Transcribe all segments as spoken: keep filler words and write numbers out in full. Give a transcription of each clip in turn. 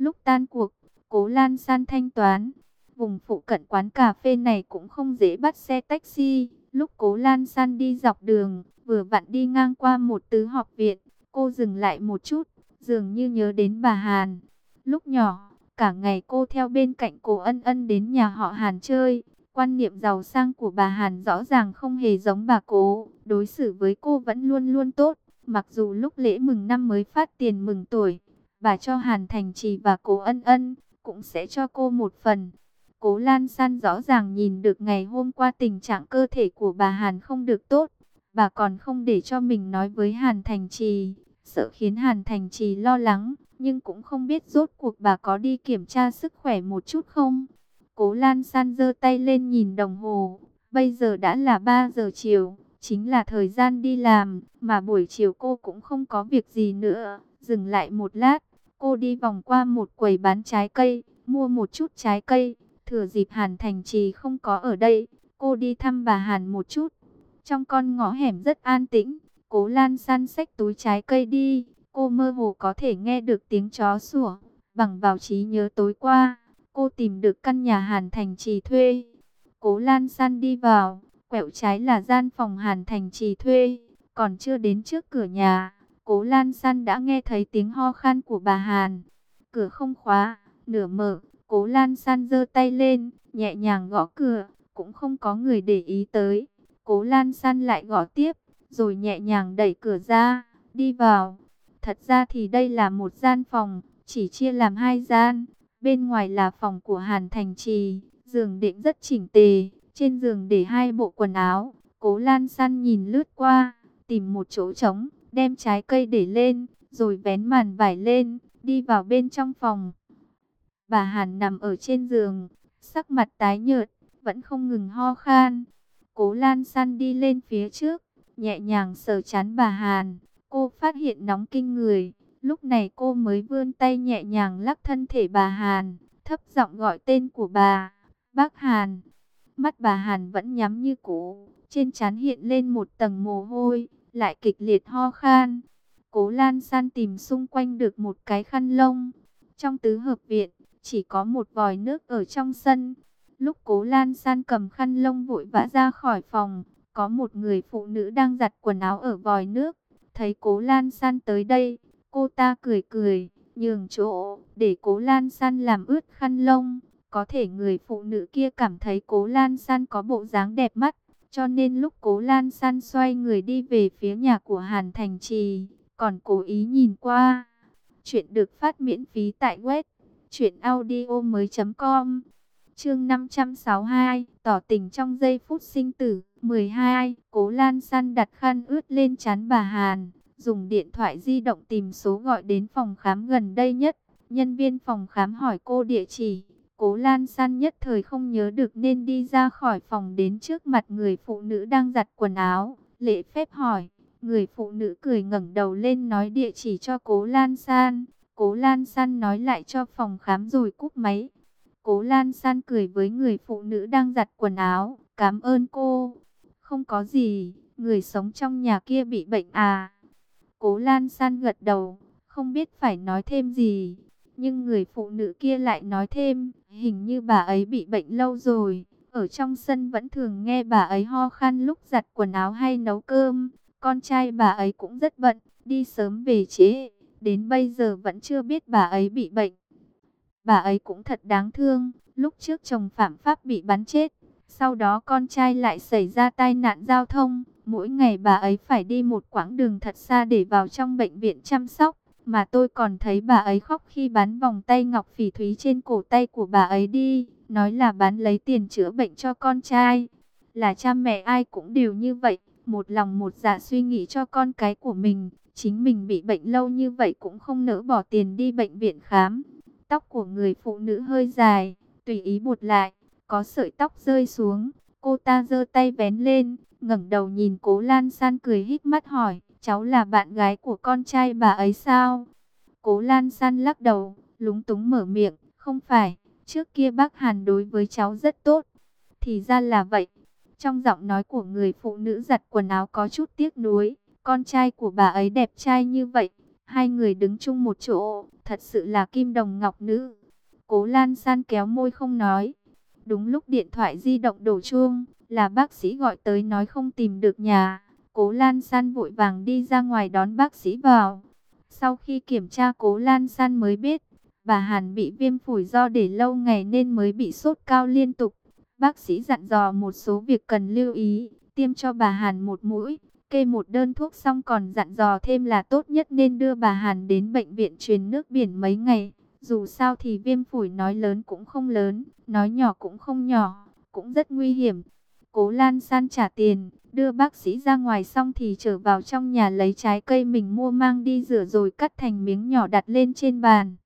Lúc tan cuộc, Cố Lan San thanh toán. Vùng phụ cận quán cà phê này cũng không dễ bắt xe taxi. Lúc Cố Lan San đi dọc đường, vừa vặn đi ngang qua một tứ họp viện. Cô dừng lại một chút, dường như nhớ đến bà Hàn. Lúc nhỏ, cả ngày cô theo bên cạnh Cố Ân Ân đến nhà họ Hàn chơi. Quan niệm giàu sang của bà Hàn rõ ràng không hề giống bà Cố. Đối xử với cô vẫn luôn luôn tốt. Mặc dù lúc lễ mừng năm mới phát tiền mừng tuổi, bà cho Hàn Thành Trì và Cố Ân Ân, cũng sẽ cho cô một phần. Cố Lan San rõ ràng nhìn được ngày hôm qua tình trạng cơ thể của bà Hàn không được tốt. Bà còn không để cho mình nói với Hàn Thành Trì, sợ khiến Hàn Thành Trì lo lắng, nhưng cũng không biết rốt cuộc bà có đi kiểm tra sức khỏe một chút không. Cố Lan San giơ tay lên nhìn đồng hồ, bây giờ đã là ba giờ chiều, chính là thời gian đi làm, mà buổi chiều cô cũng không có việc gì nữa. Dừng lại một lát, cô đi vòng qua một quầy bán trái cây, mua một chút trái cây. Thừa dịp Hàn Thành Trì không có ở đây, cô đi thăm bà Hàn một chút. Trong con ngõ hẻm rất an tĩnh, Cố Lan San xách túi trái cây đi. Cô mơ hồ có thể nghe được tiếng chó sủa. Bằng vào trí nhớ tối qua, cô tìm được căn nhà Hàn Thành Trì thuê. Cố Lan San đi vào, quẹo trái là gian phòng Hàn Thành Trì thuê. Còn chưa đến trước cửa nhà, Cố Lan San đã nghe thấy tiếng ho khan của bà Hàn. Cửa không khóa, nửa mở. Cố Lan San giơ tay lên, nhẹ nhàng gõ cửa, cũng không có người để ý tới. Cố Lan San lại gõ tiếp, rồi nhẹ nhàng đẩy cửa ra, đi vào. Thật ra thì đây là một gian phòng, chỉ chia làm hai gian. Bên ngoài là phòng của Hàn Thành Trì, giường đệm rất chỉnh tề, trên giường để hai bộ quần áo. Cố Lan San nhìn lướt qua, tìm một chỗ trống, đem trái cây để lên, rồi vén màn vải lên, đi vào bên trong phòng. Bà Hàn nằm ở trên giường, sắc mặt tái nhợt, vẫn không ngừng ho khan. Cố Lan San đi lên phía trước, nhẹ nhàng sờ trán bà Hàn. Cô phát hiện nóng kinh người, lúc này cô mới vươn tay nhẹ nhàng lắc thân thể bà Hàn, thấp giọng gọi tên của bà, bác Hàn. Mắt bà Hàn vẫn nhắm như cũ, trên trán hiện lên một tầng mồ hôi, lại kịch liệt ho khan. Cố Lan San tìm xung quanh được một cái khăn lông. Trong tứ hợp viện, chỉ có một vòi nước ở trong sân. Lúc Cố Lan San cầm khăn lông vội vã ra khỏi phòng, có một người phụ nữ đang giặt quần áo ở vòi nước. Thấy Cố Lan San tới đây, cô ta cười cười, nhường chỗ, để Cố Lan San làm ướt khăn lông. Có thể người phụ nữ kia cảm thấy Cố Lan San có bộ dáng đẹp mắt, cho nên lúc Cố Lan San xoay người đi về phía nhà của Hàn Thành Trì, còn cố ý nhìn qua. Chuyện được phát miễn phí tại web truyện audio mới chấm com. Chương năm trăm sáu mươi hai, tỏ tình trong giây phút sinh tử. mười hai, Cố Lan San đặt khăn ướt lên trán bà Hàn, dùng điện thoại di động tìm số gọi đến phòng khám gần đây nhất. Nhân viên phòng khám hỏi cô địa chỉ, Cố Lan San nhất thời không nhớ được nên đi ra khỏi phòng đến trước mặt người phụ nữ đang giặt quần áo, lễ phép hỏi. Người phụ nữ cười ngẩng đầu lên nói địa chỉ cho Cố Lan San. Cố Lan San nói lại cho phòng khám rồi cúp máy. Cố Lan San cười với người phụ nữ đang giặt quần áo, cảm ơn cô. Không có gì, người sống trong nhà kia bị bệnh à? Cố Lan San gật đầu, không biết phải nói thêm gì. Nhưng người phụ nữ kia lại nói thêm, hình như bà ấy bị bệnh lâu rồi. Ở trong sân vẫn thường nghe bà ấy ho khan lúc giặt quần áo hay nấu cơm. Con trai bà ấy cũng rất bận, đi sớm về trễ, đến bây giờ vẫn chưa biết bà ấy bị bệnh. Bà ấy cũng thật đáng thương, lúc trước chồng phạm pháp bị bắn chết, sau đó con trai lại xảy ra tai nạn giao thông. Mỗi ngày bà ấy phải đi một quãng đường thật xa để vào trong bệnh viện chăm sóc. Mà tôi còn thấy bà ấy khóc khi bán vòng tay ngọc phỉ thúy trên cổ tay của bà ấy đi, nói là bán lấy tiền chữa bệnh cho con trai. Là cha mẹ ai cũng đều như vậy, một lòng một dạ suy nghĩ cho con cái của mình. Chính mình bị bệnh lâu như vậy cũng không nỡ bỏ tiền đi bệnh viện khám. Tóc của người phụ nữ hơi dài, tùy ý buộc lại, có sợi tóc rơi xuống. Cô ta giơ tay vén lên, ngẩng đầu nhìn Cố Lan San cười híp mắt hỏi, cháu là bạn gái của con trai bà ấy sao? Cố Lan San lắc đầu, lúng túng mở miệng, không phải, trước kia bác Hàn đối với cháu rất tốt. Thì ra là vậy. Trong giọng nói của người phụ nữ giặt quần áo có chút tiếc nuối, con trai của bà ấy đẹp trai như vậy, Hai người đứng chung một chỗ, thật sự là kim đồng ngọc nữ. Cố Lan San kéo môi không nói. Đúng lúc điện thoại di động đổ chuông, là bác sĩ gọi tới nói không tìm được nhà. Cố Lan San vội vàng đi ra ngoài đón bác sĩ vào. Sau khi kiểm tra, Cố Lan San mới biết, bà Hàn bị viêm phổi do để lâu ngày nên mới bị sốt cao liên tục. Bác sĩ dặn dò một số việc cần lưu ý, tiêm cho bà Hàn một mũi, kê một đơn thuốc, xong còn dặn dò thêm là tốt nhất nên đưa bà Hàn đến bệnh viện truyền nước biển mấy ngày. Dù sao thì viêm phổi nói lớn cũng không lớn, nói nhỏ cũng không nhỏ, cũng rất nguy hiểm. Cố Lan San trả tiền, đưa bác sĩ ra ngoài xong thì trở vào trong nhà lấy trái cây mình mua mang đi rửa rồi cắt thành miếng nhỏ đặt lên trên bàn.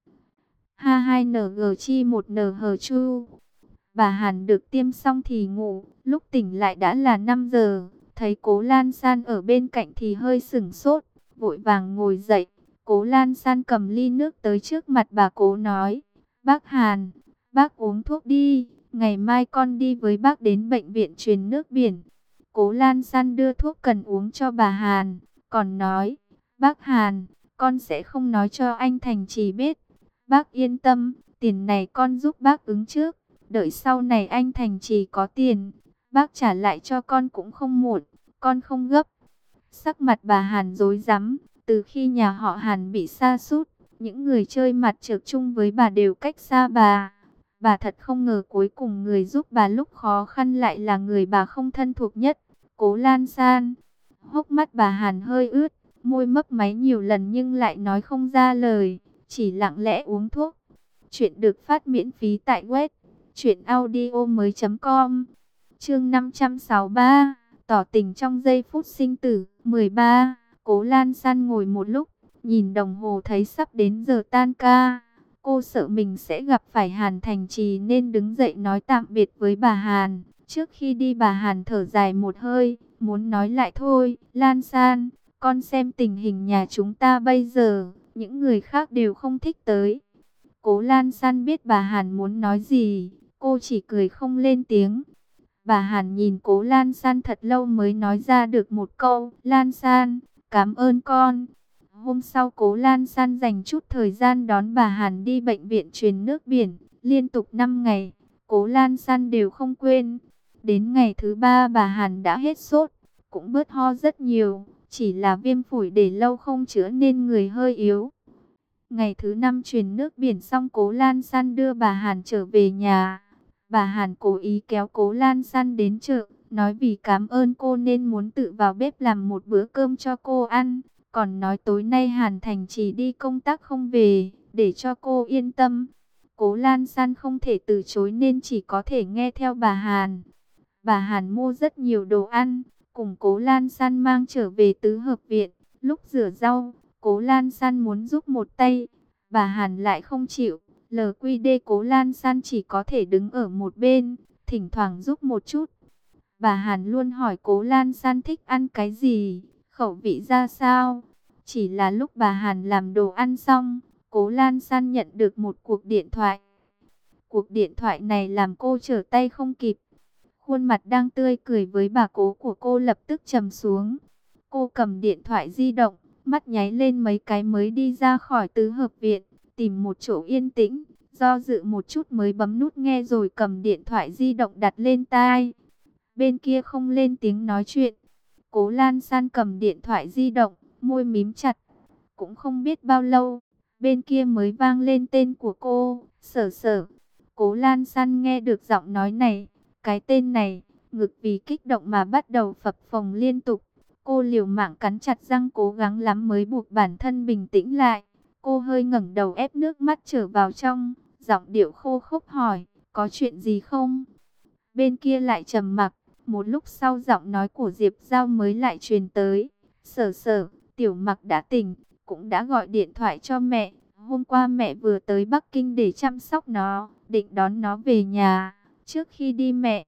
Ha hai N G chi một N H chu. Bà Hàn được tiêm xong thì ngủ, lúc tỉnh lại đã là năm giờ. Thấy Cố Lan San ở bên cạnh thì hơi sửng sốt, vội vàng ngồi dậy. Cố Lan San cầm ly nước tới trước mặt bà Cố nói, bác Hàn, bác uống thuốc đi, ngày mai con đi với bác đến bệnh viện truyền nước biển. Cố Lan San đưa thuốc cần uống cho bà Hàn, còn nói, bác Hàn, con sẽ không nói cho anh Thành Trì biết. Bác yên tâm, tiền này con giúp bác ứng trước, đợi sau này anh Thành Trì có tiền, bác trả lại cho con cũng không muộn, con không gấp. Sắc mặt bà Hàn rối rắm, từ khi nhà họ Hàn bị sa sút, những người chơi mặt trược chung với bà đều cách xa bà. Bà thật không ngờ cuối cùng người giúp bà lúc khó khăn lại là người bà không thân thuộc nhất, Cố Lan San. Hốc mắt bà Hàn hơi ướt, môi mấp máy nhiều lần nhưng lại nói không ra lời, chỉ lặng lẽ uống thuốc. Chuyện được phát miễn phí tại web truyện audio mới chấm com. Chương năm trăm sáu mươi ba, tỏ tình trong giây phút sinh tử. mười ba. Cố Lan San ngồi một lúc, nhìn đồng hồ thấy sắp đến giờ tan ca. Cô sợ mình sẽ gặp phải Hàn Thành Trì nên đứng dậy nói tạm biệt với bà Hàn. Trước khi đi bà Hàn thở dài một hơi, muốn nói lại thôi. Lan San, con xem tình hình nhà chúng ta bây giờ, những người khác đều không thích tới. Cố Lan San biết bà Hàn muốn nói gì, cô chỉ cười không lên tiếng. Bà Hàn nhìn Cố Lan San thật lâu mới nói ra được một câu, Lan San, cảm ơn con. Hôm sau Cố Lan San dành chút thời gian đón bà Hàn đi bệnh viện truyền nước biển, liên tục năm ngày, Cố Lan San đều không quên. Đến ngày thứ ba bà Hàn đã hết sốt, cũng bớt ho rất nhiều, chỉ là viêm phổi để lâu không chữa nên người hơi yếu. Ngày thứ năm truyền nước biển xong, Cố Lan San đưa bà Hàn trở về nhà. Bà Hàn cố ý kéo Cố Lan San đến chợ, nói vì cảm ơn cô nên muốn tự vào bếp làm một bữa cơm cho cô ăn. Còn nói tối nay Hàn Thành Trì đi công tác không về, để cho cô yên tâm. Cố Lan San không thể từ chối nên chỉ có thể nghe theo bà Hàn. Bà Hàn mua rất nhiều đồ ăn, cùng Cố Lan San mang trở về tứ hợp viện. Lúc rửa rau, Cố Lan San muốn giúp một tay, bà Hàn lại không chịu. lờ quy đê Cố Lan San chỉ có thể đứng ở một bên, thỉnh thoảng giúp một chút. Bà Hàn luôn hỏi Cố Lan San thích ăn cái gì, khẩu vị ra sao. Chỉ là lúc bà Hàn làm đồ ăn xong, Cố Lan San nhận được một cuộc điện thoại. Cuộc điện thoại này làm cô trở tay không kịp. Khuôn mặt đang tươi cười với bà Cố của cô lập tức trầm xuống. Cô cầm điện thoại di động, mắt nháy lên mấy cái mới đi ra khỏi tứ hợp viện, tìm một chỗ yên tĩnh, do dự một chút mới bấm nút nghe rồi cầm điện thoại di động đặt lên tai. Bên kia không lên tiếng nói chuyện. Cố Lan San cầm điện thoại di động, môi mím chặt. Cũng không biết bao lâu, bên kia mới vang lên tên của cô, Sở Sở. Cố Lan San nghe được giọng nói này, cái tên này, ngực vì kích động mà bắt đầu phập phồng liên tục. Cô liều mạng cắn chặt răng cố gắng lắm mới buộc bản thân bình tĩnh lại. Cô hơi ngẩng đầu ép nước mắt trở vào trong, giọng điệu khô khốc hỏi, có chuyện gì không? Bên kia lại trầm mặc, một lúc sau giọng nói của Diệp Giao mới lại truyền tới. Sở Sở, Tiểu Mặc đã tỉnh, cũng đã gọi điện thoại cho mẹ. Hôm qua mẹ vừa tới Bắc Kinh để chăm sóc nó, định đón nó về nhà. Trước khi đi mẹ,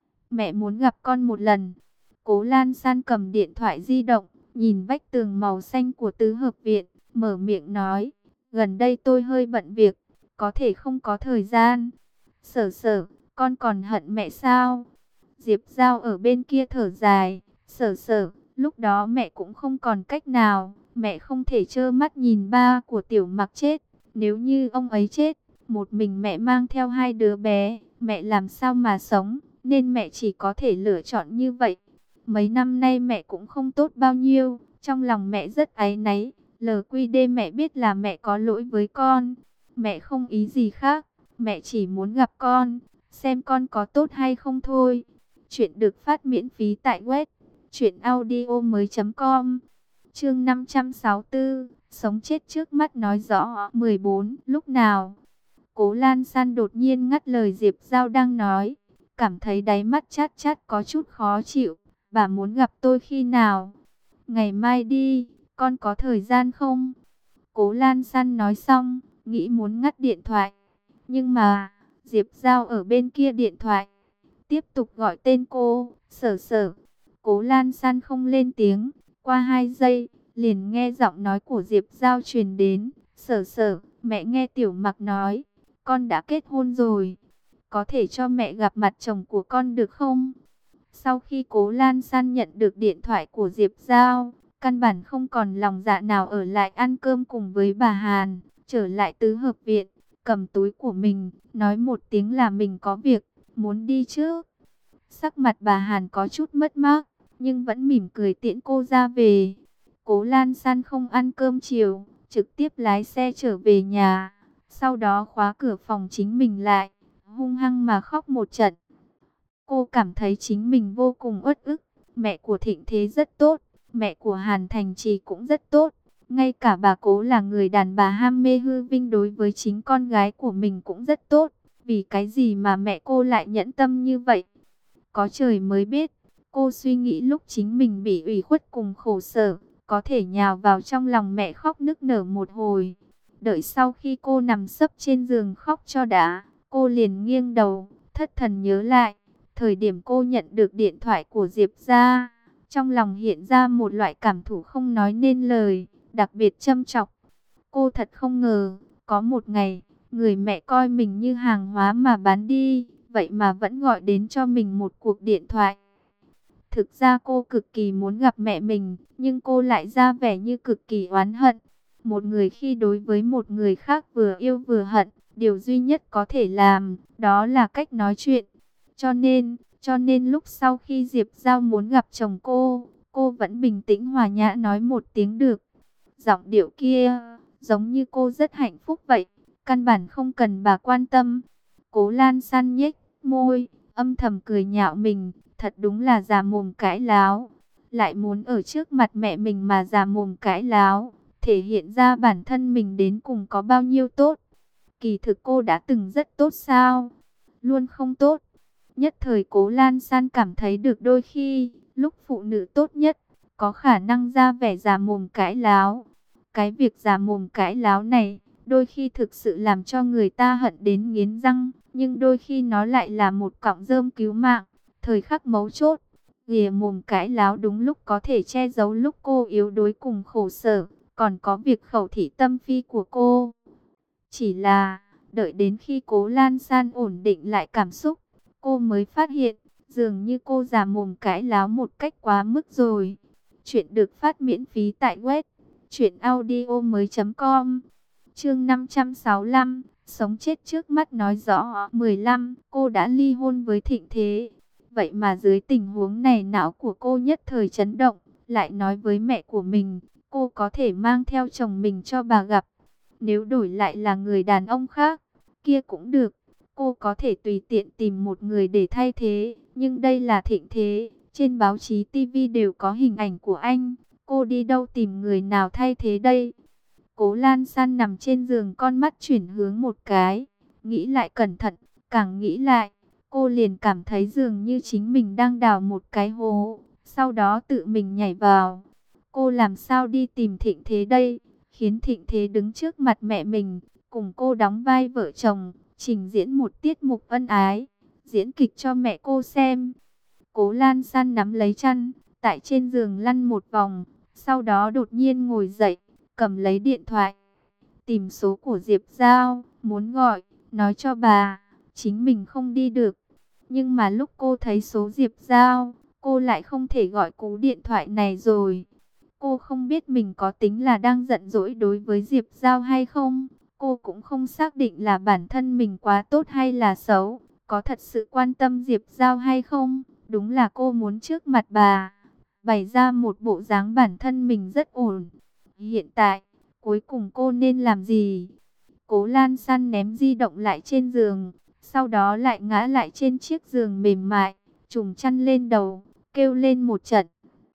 mẹ muốn gặp con một lần. Cố Lan San cầm điện thoại di động, nhìn vách tường màu xanh của tứ hợp viện, mở miệng nói, gần đây tôi hơi bận việc, có thể không có thời gian. Sở Sở, con còn hận mẹ sao? Diệp Giao ở bên kia thở dài, Sở Sở, lúc đó mẹ cũng không còn cách nào, Mẹ không thể trơ mắt nhìn ba của Tiểu Mặc chết. Nếu như ông ấy chết, một mình mẹ mang theo hai đứa bé, mẹ làm sao mà sống, nên mẹ chỉ có thể lựa chọn như vậy. Mấy năm nay mẹ cũng không tốt bao nhiêu, trong lòng mẹ rất áy náy. lờ quy đê mẹ biết là mẹ có lỗi với con. Mẹ không ý gì khác, mẹ chỉ muốn gặp con, xem con có tốt hay không thôi. Chuyện được phát miễn phí tại web truyện audio mới chấm com. Chương năm trăm sáu mươi tư, sống chết trước mắt nói rõ. mười bốn, lúc nào? Cố Lan San đột nhiên ngắt lời Diệp Giao đang nói, cảm thấy đáy mắt chát chát có chút khó chịu. Bà muốn gặp tôi khi nào? Ngày mai đi, con có thời gian không? Cố Lan San nói xong, nghĩ muốn ngắt điện thoại. Nhưng mà, Diệp Giao ở bên kia điện thoại, tiếp tục gọi tên cô, Sở Sở. Cố Lan San không lên tiếng, qua hai giây, liền nghe giọng nói của Diệp Giao truyền đến. Sở Sở, mẹ nghe Tiểu Mặc nói, con đã kết hôn rồi. Có thể cho mẹ gặp mặt chồng của con được không? Sau khi Cố Lan San nhận được điện thoại của Diệp Giao, căn bản không còn lòng dạ nào ở lại ăn cơm cùng với bà Hàn. Trở lại tứ hợp viện, cầm túi của mình, nói một tiếng là mình có việc, muốn đi trước. Sắc mặt bà Hàn có chút mất mát, nhưng vẫn mỉm cười tiễn cô ra về. Cố Lan San không ăn cơm chiều, trực tiếp lái xe trở về nhà. Sau đó khóa cửa phòng chính mình lại, hung hăng mà khóc một trận. Cô cảm thấy chính mình vô cùng uất ức. Mẹ của Thịnh Thế rất tốt, mẹ của Hàn Thành Trì cũng rất tốt. Ngay cả bà Cố là người đàn bà ham mê hư vinh đối với chính con gái của mình cũng rất tốt. Vì cái gì mà mẹ cô lại nhẫn tâm như vậy? Có trời mới biết. Cô suy nghĩ lúc chính mình bị ủy khuất cùng khổ sở, có thể nhào vào trong lòng mẹ khóc nức nở một hồi. Đợi sau khi cô nằm sấp trên giường khóc cho đã, cô liền nghiêng đầu, thất thần nhớ lại. Thời điểm cô nhận được điện thoại của Diệp gia, trong lòng hiện ra một loại cảm thụ không nói nên lời, đặc biệt châm chọc. Cô thật không ngờ, có một ngày, người mẹ coi mình như hàng hóa mà bán đi, vậy mà vẫn gọi đến cho mình một cuộc điện thoại. Thực ra cô cực kỳ muốn gặp mẹ mình, nhưng cô lại ra vẻ như cực kỳ oán hận. Một người khi đối với một người khác vừa yêu vừa hận, điều duy nhất có thể làm, đó là cách nói chuyện. Cho nên, cho nên lúc sau khi Diệp Giao muốn gặp chồng cô, cô vẫn bình tĩnh hòa nhã nói một tiếng được. Giọng điệu kia, giống như cô rất hạnh phúc vậy, căn bản không cần bà quan tâm. Cố Lan San nhếch môi, âm thầm cười nhạo mình, thật đúng là già mồm cãi láo. Lại muốn ở trước mặt mẹ mình mà già mồm cãi láo, thể hiện ra bản thân mình đến cùng có bao nhiêu tốt. Kỳ thực cô đã từng rất tốt sao? Luôn không tốt. Nhất thời Cố Lan San cảm thấy được đôi khi, lúc phụ nữ tốt nhất, có khả năng ra vẻ già mồm cãi láo. Cái việc già mồm cãi láo này, đôi khi thực sự làm cho người ta hận đến nghiến răng, nhưng đôi khi nó lại là một cọng rơm cứu mạng. Thời khắc mấu chốt, ghìa mồm cãi láo đúng lúc có thể che giấu lúc cô yếu đuối cùng khổ sở, còn có việc khẩu thị tâm phi của cô. Chỉ là, đợi đến khi Cố Lan San ổn định lại cảm xúc, cô mới phát hiện, dường như cô già mồm cãi láo một cách quá mức rồi. Chuyện được phát miễn phí tại web truyện audio mới chấm com. Chương năm trăm sáu mươi lăm, sống chết trước mắt nói rõ. mười lăm, cô đã ly hôn với Thịnh Thế. Vậy mà dưới tình huống này não của cô nhất thời chấn động, lại nói với mẹ của mình, cô có thể mang theo chồng mình cho bà gặp. Nếu đổi lại là người đàn ông khác, kia cũng được. Cô có thể tùy tiện tìm một người để thay thế, nhưng đây là Thịnh Thế, trên báo chí ti vi đều có hình ảnh của anh, cô đi đâu tìm người nào thay thế đây? Cố Lan San nằm trên giường, con mắt chuyển hướng một cái, nghĩ lại cẩn thận, càng nghĩ lại, cô liền cảm thấy dường như chính mình đang đào một cái hố, sau đó tự mình nhảy vào. Cô làm sao đi tìm Thịnh Thế đây, khiến Thịnh Thế đứng trước mặt mẹ mình, cùng cô đóng vai vợ chồng, trình diễn một tiết mục ân ái, diễn kịch cho mẹ cô xem. Cố Lan San nắm lấy chăn, tại trên giường lăn một vòng, sau đó đột nhiên ngồi dậy, cầm lấy điện thoại, tìm số của Diệp Giao, muốn gọi, nói cho bà, chính mình không đi được. Nhưng mà lúc cô thấy số Diệp Giao, cô lại không thể gọi cú điện thoại này rồi. Cô không biết mình có tính là đang giận dỗi đối với Diệp Giao hay không. Cô cũng không xác định là bản thân mình quá tốt hay là xấu, có thật sự quan tâm Diệp Giao hay không. Đúng là cô muốn trước mặt bà bày ra một bộ dáng bản thân mình rất ổn. Hiện tại, cuối cùng cô nên làm gì? Cố Lan San ném di động lại trên giường, sau đó lại ngã lại trên chiếc giường mềm mại, trùm chăn lên đầu, kêu lên một trận.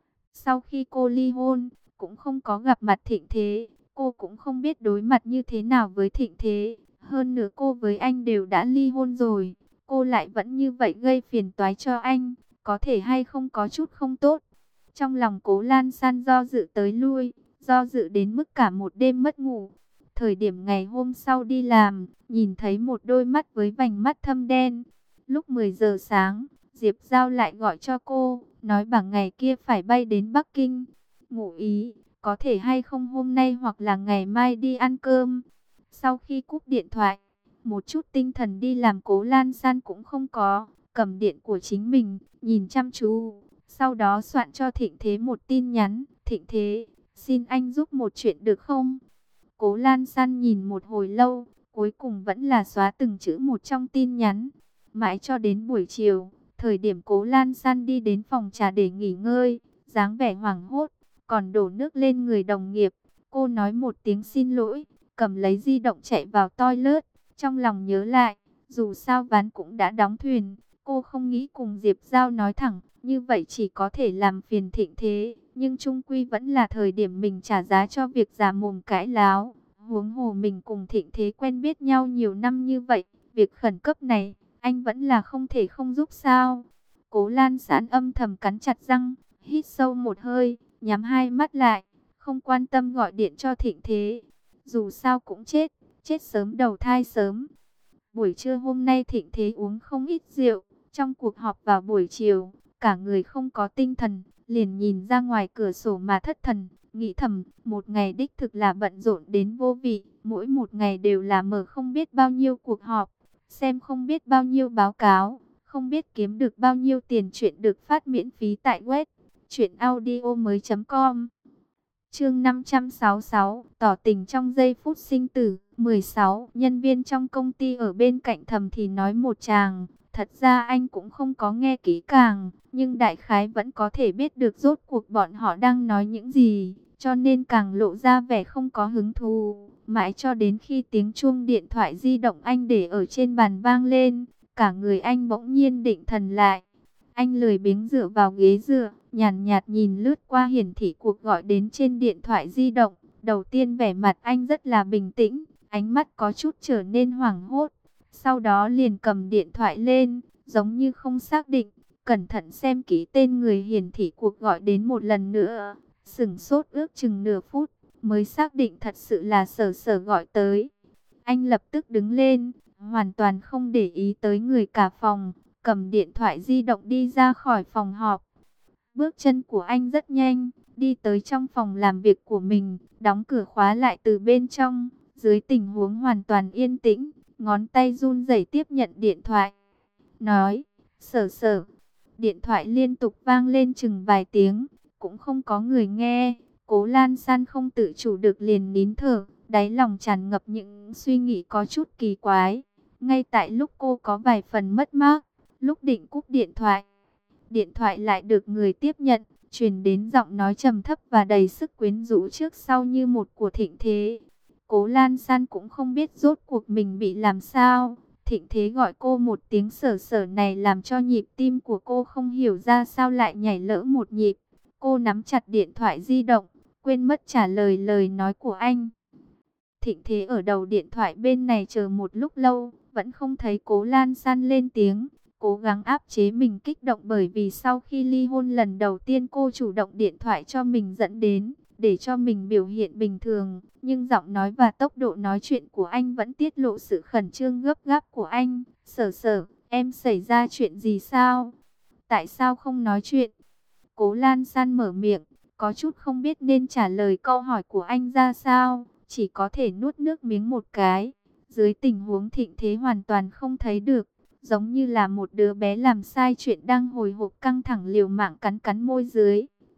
Sau khi cô ly hôn, cũng không có gặp mặt Thịnh Thế, cô cũng không biết đối mặt như thế nào với Thịnh Thế. Hơn nữa cô với anh đều đã ly hôn rồi, cô lại vẫn như vậy gây phiền toái cho anh, có thể hay không có chút không tốt. Trong lòng Cố Lan San do dự tới lui, do dự đến mức cả một đêm mất ngủ. Thời điểm ngày hôm sau đi làm, nhìn thấy một đôi mắt với vành mắt thâm đen. Lúc mười giờ sáng, Diệp Giao lại gọi cho cô, nói bằng ngày kia phải bay đến Bắc Kinh. Ngụ ý, có thể hay không hôm nay hoặc là ngày mai đi ăn cơm. Sau khi cúp điện thoại, một chút tinh thần đi làm Cố Lan San cũng không có, cầm điện của chính mình, nhìn chăm chú. Sau đó soạn cho Thịnh Thế một tin nhắn, Thịnh Thế, xin anh giúp một chuyện được không? Cố Lan San nhìn một hồi lâu, cuối cùng vẫn là xóa từng chữ một trong tin nhắn. Mãi cho đến buổi chiều, thời điểm Cố Lan San đi đến phòng trà để nghỉ ngơi, dáng vẻ hoảng hốt, còn đổ nước lên người đồng nghiệp. Cô nói một tiếng xin lỗi, cầm lấy di động chạy vào toilet, trong lòng nhớ lại, dù sao ván cũng đã đóng thuyền, cô không nghĩ cùng Diệp Giao nói thẳng, như vậy chỉ có thể làm phiền Thịnh Thế, nhưng chung quy vẫn là thời điểm mình trả giá cho việc giả mồm cãi láo. Huống hồ mình cùng Thịnh Thế quen biết nhau nhiều năm như vậy, việc khẩn cấp này, anh vẫn là không thể không giúp sao. Cố Lan San âm thầm cắn chặt răng, hít sâu một hơi, nhắm hai mắt lại, không quan tâm gọi điện cho Thịnh Thế. Dù sao cũng chết, chết sớm đầu thai sớm. Buổi trưa hôm nay Thịnh Thế uống không ít rượu, trong cuộc họp vào buổi chiều, cả người không có tinh thần, liền nhìn ra ngoài cửa sổ mà thất thần, nghĩ thầm, một ngày đích thực là bận rộn đến vô vị, mỗi một ngày đều là mở không biết bao nhiêu cuộc họp, xem không biết bao nhiêu báo cáo, không biết kiếm được bao nhiêu tiền. Chuyện được phát miễn phí tại web truyệnaudiomoi chấm com. Chương năm trăm sáu mươi sáu, tỏ tình trong giây phút sinh tử. mười sáu, nhân viên trong công ty ở bên cạnh thầm thì nói một tràng. Thật ra anh cũng không có nghe kỹ càng, nhưng đại khái vẫn có thể biết được rốt cuộc bọn họ đang nói những gì, cho nên càng lộ ra vẻ không có hứng thú. Mãi cho đến khi tiếng chuông điện thoại di động anh để ở trên bàn vang lên, cả người anh bỗng nhiên định thần lại. Anh lười biếng dựa vào ghế dựa, nhàn nhạt nhìn lướt qua hiển thị cuộc gọi đến trên điện thoại di động. Đầu tiên vẻ mặt anh rất là bình tĩnh, ánh mắt có chút trở nên hoảng hốt. Sau đó liền cầm điện thoại lên, giống như không xác định, cẩn thận xem kỹ tên người hiển thị cuộc gọi đến một lần nữa. Sửng sốt ước chừng nửa phút, mới xác định thật sự là Sở Sở gọi tới. Anh lập tức đứng lên, hoàn toàn không để ý tới người cả phòng, cầm điện thoại di động đi ra khỏi phòng họp. Bước chân của anh rất nhanh, đi tới trong phòng làm việc của mình, đóng cửa khóa lại từ bên trong. Dưới tình huống hoàn toàn yên tĩnh, ngón tay run rẩy tiếp nhận điện thoại. Nói, Sở Sở. Điện thoại liên tục vang lên chừng vài tiếng, cũng không có người nghe. Cố Lan San không tự chủ được liền nín thở, đáy lòng tràn ngập những suy nghĩ có chút kỳ quái. Ngay tại lúc cô có vài phần mất mát, lúc định cúp điện thoại, điện thoại lại được người tiếp nhận, truyền đến giọng nói trầm thấp và đầy sức quyến rũ trước sau như một của Thịnh Thế. Cố Lan San cũng không biết rốt cuộc mình bị làm sao. Thịnh Thế gọi cô một tiếng Sở Sở này làm cho nhịp tim của cô không hiểu ra sao lại nhảy lỡ một nhịp. Cô nắm chặt điện thoại di động, quên mất trả lời lời nói của anh. Thịnh Thế ở đầu điện thoại bên này chờ một lúc lâu, vẫn không thấy Cố Lan San lên tiếng. Cố gắng áp chế mình kích động bởi vì sau khi ly hôn lần đầu tiên cô chủ động điện thoại cho mình dẫn đến, để cho mình biểu hiện bình thường. Nhưng giọng nói và tốc độ nói chuyện của anh vẫn tiết lộ sự khẩn trương gấp gáp của anh. Sở Sở, em xảy ra chuyện gì sao? Tại sao không nói chuyện? Cố Lan San mở miệng, có chút không biết nên trả lời câu hỏi của anh ra sao, chỉ có thể nuốt nước miếng một cái. Dưới tình huống Thịnh Thế hoàn toàn không thấy được, giống như là một đứa bé làm sai chuyện đang hồi hộp căng thẳng liều mạng cắn cắn môi dưới.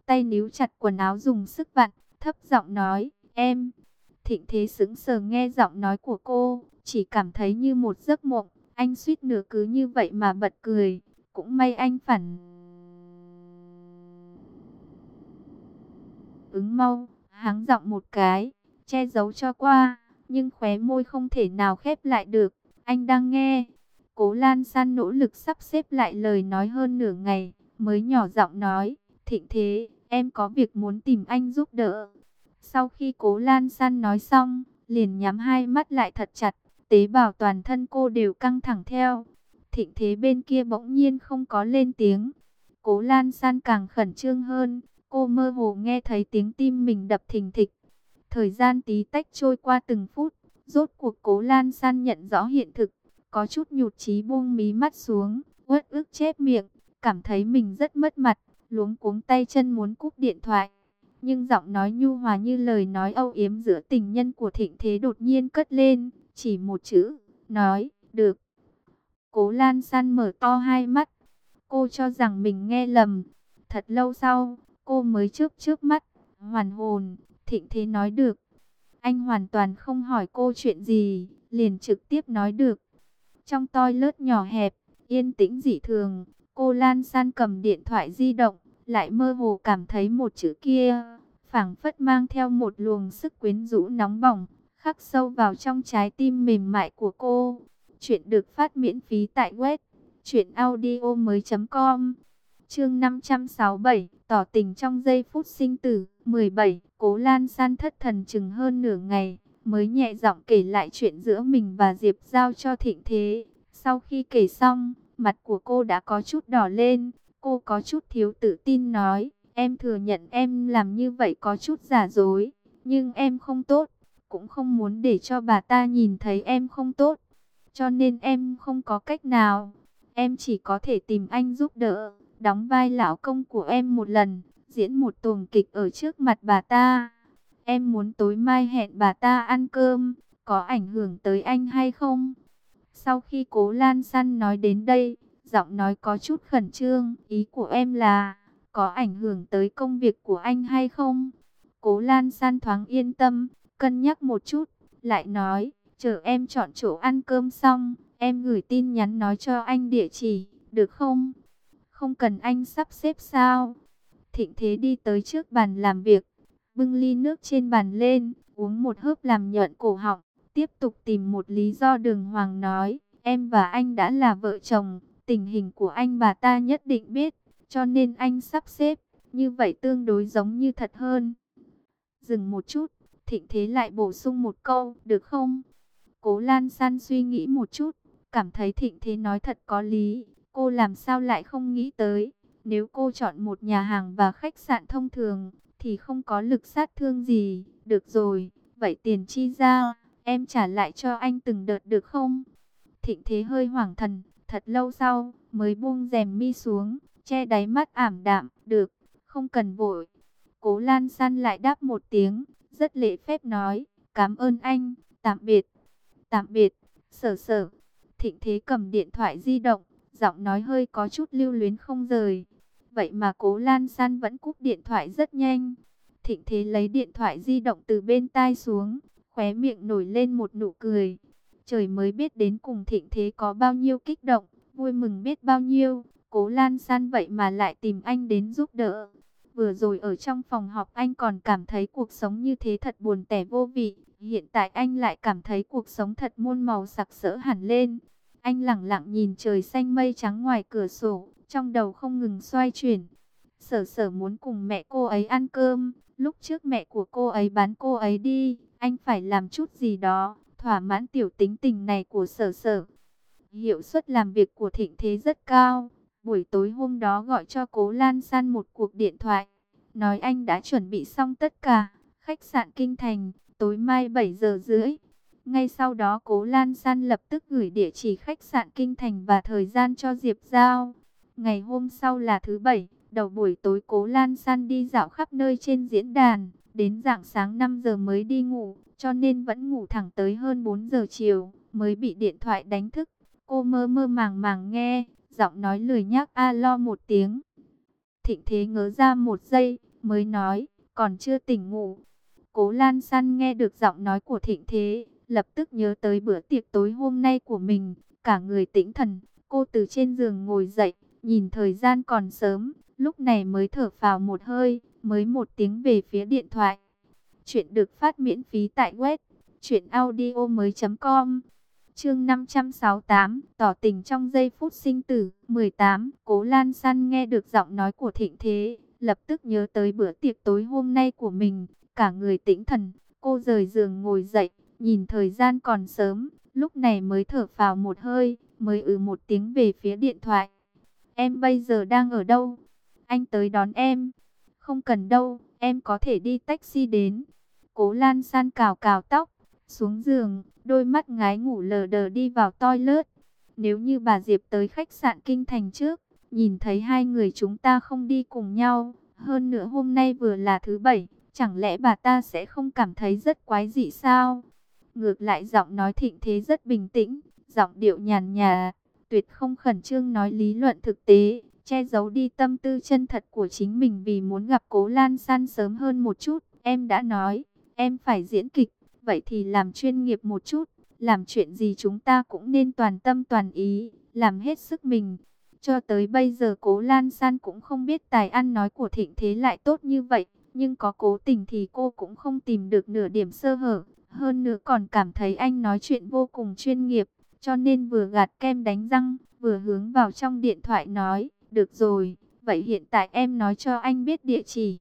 tay níu chặt quần áo dùng sức vặn, thấp giọng nói, em. Thịnh Thế sững sờ nghe giọng nói của cô, chỉ cảm thấy như một giấc mộng. Anh suýt nửa cứ như vậy mà bật cười. Cũng may anh phản ứng mau, hắng giọng một cái, che giấu cho qua, nhưng khóe môi không thể nào khép lại được. Anh đang nghe. Cố Lan San nỗ lực sắp xếp lại lời nói hơn nửa ngày, mới nhỏ giọng nói, Thịnh Thế, em có việc muốn tìm anh giúp đỡ. Sau khi Cố Lan San nói xong, liền nhắm hai mắt lại thật chặt, tế bào toàn thân cô đều căng thẳng theo. Thịnh Thế bên kia bỗng nhiên không có lên tiếng. Cố Lan San càng khẩn trương hơn, cô mơ hồ nghe thấy tiếng tim mình đập thình thịch. Thời gian tí tách trôi qua từng phút, rốt cuộc Cố Lan San nhận rõ hiện thực, có chút nhụt chí buông mí mắt xuống, uất ức chép miệng, cảm thấy mình rất mất mặt, luống cuống tay chân muốn cúp điện thoại. Nhưng giọng nói nhu hòa như lời nói âu yếm giữa tình nhân của Thịnh Thế đột nhiên cất lên, chỉ một chữ, nói, được. Cố Lan San mở to hai mắt, cô cho rằng mình nghe lầm. Thật lâu sau, cô mới chớp chớp mắt, hoàn hồn, Thịnh Thế nói được. Anh hoàn toàn không hỏi cô chuyện gì, liền trực tiếp nói được. Trong toilet nhỏ hẹp, yên tĩnh dị thường, cô Lan San cầm điện thoại di động, lại mơ hồ cảm thấy một chữ kia, phảng phất mang theo một luồng sức quyến rũ nóng bỏng, khắc sâu vào trong trái tim mềm mại của cô. Chuyện được phát miễn phí tại web truyện audio mới chấm com. Chương năm trăm sáu mươi bảy, tỏ tình trong giây phút sinh tử. mười bảy, Cố Lan San thất thần chừng hơn nửa ngày, mới nhẹ giọng kể lại chuyện giữa mình và Diệp Giao cho Thịnh Thế. Sau khi kể xong, mặt của cô đã có chút đỏ lên, cô có chút thiếu tự tin nói, em thừa nhận em làm như vậy có chút giả dối, nhưng em không tốt, cũng không muốn để cho bà ta nhìn thấy em không tốt, cho nên em không có cách nào, em chỉ có thể tìm anh giúp đỡ, đóng vai lão công của em một lần, diễn một tuồng kịch ở trước mặt bà ta. Em muốn tối mai hẹn bà ta ăn cơm, có ảnh hưởng tới anh hay không? Sau khi Cố Lan San nói đến đây, giọng nói có chút khẩn trương, ý của em là, có ảnh hưởng tới công việc của anh hay không? Cố Lan San thoáng yên tâm, cân nhắc một chút, lại nói, chờ em chọn chỗ ăn cơm xong, em gửi tin nhắn nói cho anh địa chỉ, được không? Không cần anh sắp xếp sao? Thịnh Thế đi tới trước bàn làm việc, bưng ly nước trên bàn lên, uống một hớp làm nhuận cổ họng, tiếp tục tìm một lý do đường hoàng nói, em và anh đã là vợ chồng, tình hình của anh bà ta nhất định biết, cho nên anh sắp xếp, như vậy tương đối giống như thật hơn. Dừng một chút, Thịnh Thế lại bổ sung một câu, được không? Cố Lan San suy nghĩ một chút, cảm thấy Thịnh Thế nói thật có lý, cô làm sao lại không nghĩ tới, nếu cô chọn một nhà hàng và khách sạn thông thường, thì không có lực sát thương gì, được rồi, vậy tiền chi ra, em trả lại cho anh từng đợt được không? Thịnh Thế hơi hoảng thần, thật lâu sau, mới buông rèm mi xuống, che đáy mắt ảm đạm, được, không cần vội. Cố Lan San lại đáp một tiếng, rất lễ phép nói, cảm ơn anh, tạm biệt. Tạm biệt, Sở Sở. Thịnh Thế cầm điện thoại di động, giọng nói hơi có chút lưu luyến không rời. Vậy mà Cố Lan San vẫn cúp điện thoại rất nhanh. Thịnh Thế lấy điện thoại di động từ bên tai xuống, khóe miệng nổi lên một nụ cười. Trời mới biết đến cùng Thịnh Thế có bao nhiêu kích động, vui mừng biết bao nhiêu. Cố Lan San vậy mà lại tìm anh đến giúp đỡ. Vừa rồi ở trong phòng họp anh còn cảm thấy cuộc sống như thế thật buồn tẻ vô vị. Hiện tại anh lại cảm thấy cuộc sống thật muôn màu sặc sỡ hẳn lên. Anh lẳng lặng nhìn trời xanh mây trắng ngoài cửa sổ, trong đầu không ngừng xoay chuyển. Sở Sở muốn cùng mẹ cô ấy ăn cơm, lúc trước mẹ của cô ấy bán cô ấy đi, anh phải làm chút gì đó, thỏa mãn tiểu tính tình này của Sở Sở. Hiệu suất làm việc của Thịnh Thế rất cao. Buổi tối hôm đó gọi cho Cố Lan San một cuộc điện thoại, nói anh đã chuẩn bị xong tất cả, khách sạn Kinh Thành, tối mai bảy giờ rưỡi. Ngay sau đó Cố Lan San lập tức gửi địa chỉ khách sạn Kinh Thành và thời gian cho Diệp Giao. Ngày hôm sau là thứ bảy, đầu buổi tối Cố Lan San đi dạo khắp nơi trên diễn đàn, đến rạng sáng năm giờ mới đi ngủ, cho nên vẫn ngủ thẳng tới hơn bốn giờ chiều, mới bị điện thoại đánh thức. Cô mơ mơ màng màng nghe, giọng nói lười nhác a lo một tiếng. Thịnh Thế ngớ ra một giây, mới nói, còn chưa tỉnh ngủ. Cố Lan San nghe được giọng nói của Thịnh Thế, lập tức nhớ tới bữa tiệc tối hôm nay của mình, cả người tĩnh thần. Cô từ trên giường ngồi dậy, nhìn thời gian còn sớm, lúc này mới thở phào một hơi, mới một tiếng về phía điện thoại. Chuyện được phát miễn phí tại web truyện audio mới chấm com. Chương năm trăm sáu mươi tám, tỏ tình trong giây phút sinh tử. mười tám, Cố Lan San nghe được giọng nói của Thịnh Thế, lập tức nhớ tới bữa tiệc tối hôm nay của mình, cả người tĩnh thần. Cô rời giường ngồi dậy, nhìn thời gian còn sớm, lúc này mới thở phào một hơi, mới ừ một tiếng về phía điện thoại. Em bây giờ đang ở đâu? Anh tới đón em. Không cần đâu, em có thể đi taxi đến. Cố Lan San cào cào tóc, xuống giường, đôi mắt ngái ngủ lờ đờ đi vào toilet. Nếu như bà Diệp tới khách sạn Kinh Thành trước, nhìn thấy hai người chúng ta không đi cùng nhau, hơn nữa hôm nay vừa là thứ bảy, chẳng lẽ bà ta sẽ không cảm thấy rất quái dị sao? Ngược lại giọng nói Thịnh Thế rất bình tĩnh, giọng điệu nhàn nhạt, tuyệt không khẩn trương nói lý luận thực tế, che giấu đi tâm tư chân thật của chính mình vì muốn gặp Cố Lan San sớm hơn một chút. Em đã nói, em phải diễn kịch, vậy thì làm chuyên nghiệp một chút, làm chuyện gì chúng ta cũng nên toàn tâm toàn ý, làm hết sức mình. Cho tới bây giờ Cố Lan San cũng không biết tài ăn nói của Thịnh Thế lại tốt như vậy, nhưng có cố tình thì cô cũng không tìm được nửa điểm sơ hở, hơn nữa còn cảm thấy anh nói chuyện vô cùng chuyên nghiệp, cho nên vừa gạt kem đánh răng, vừa hướng vào trong điện thoại nói, được rồi, vậy hiện tại em nói cho anh biết địa chỉ.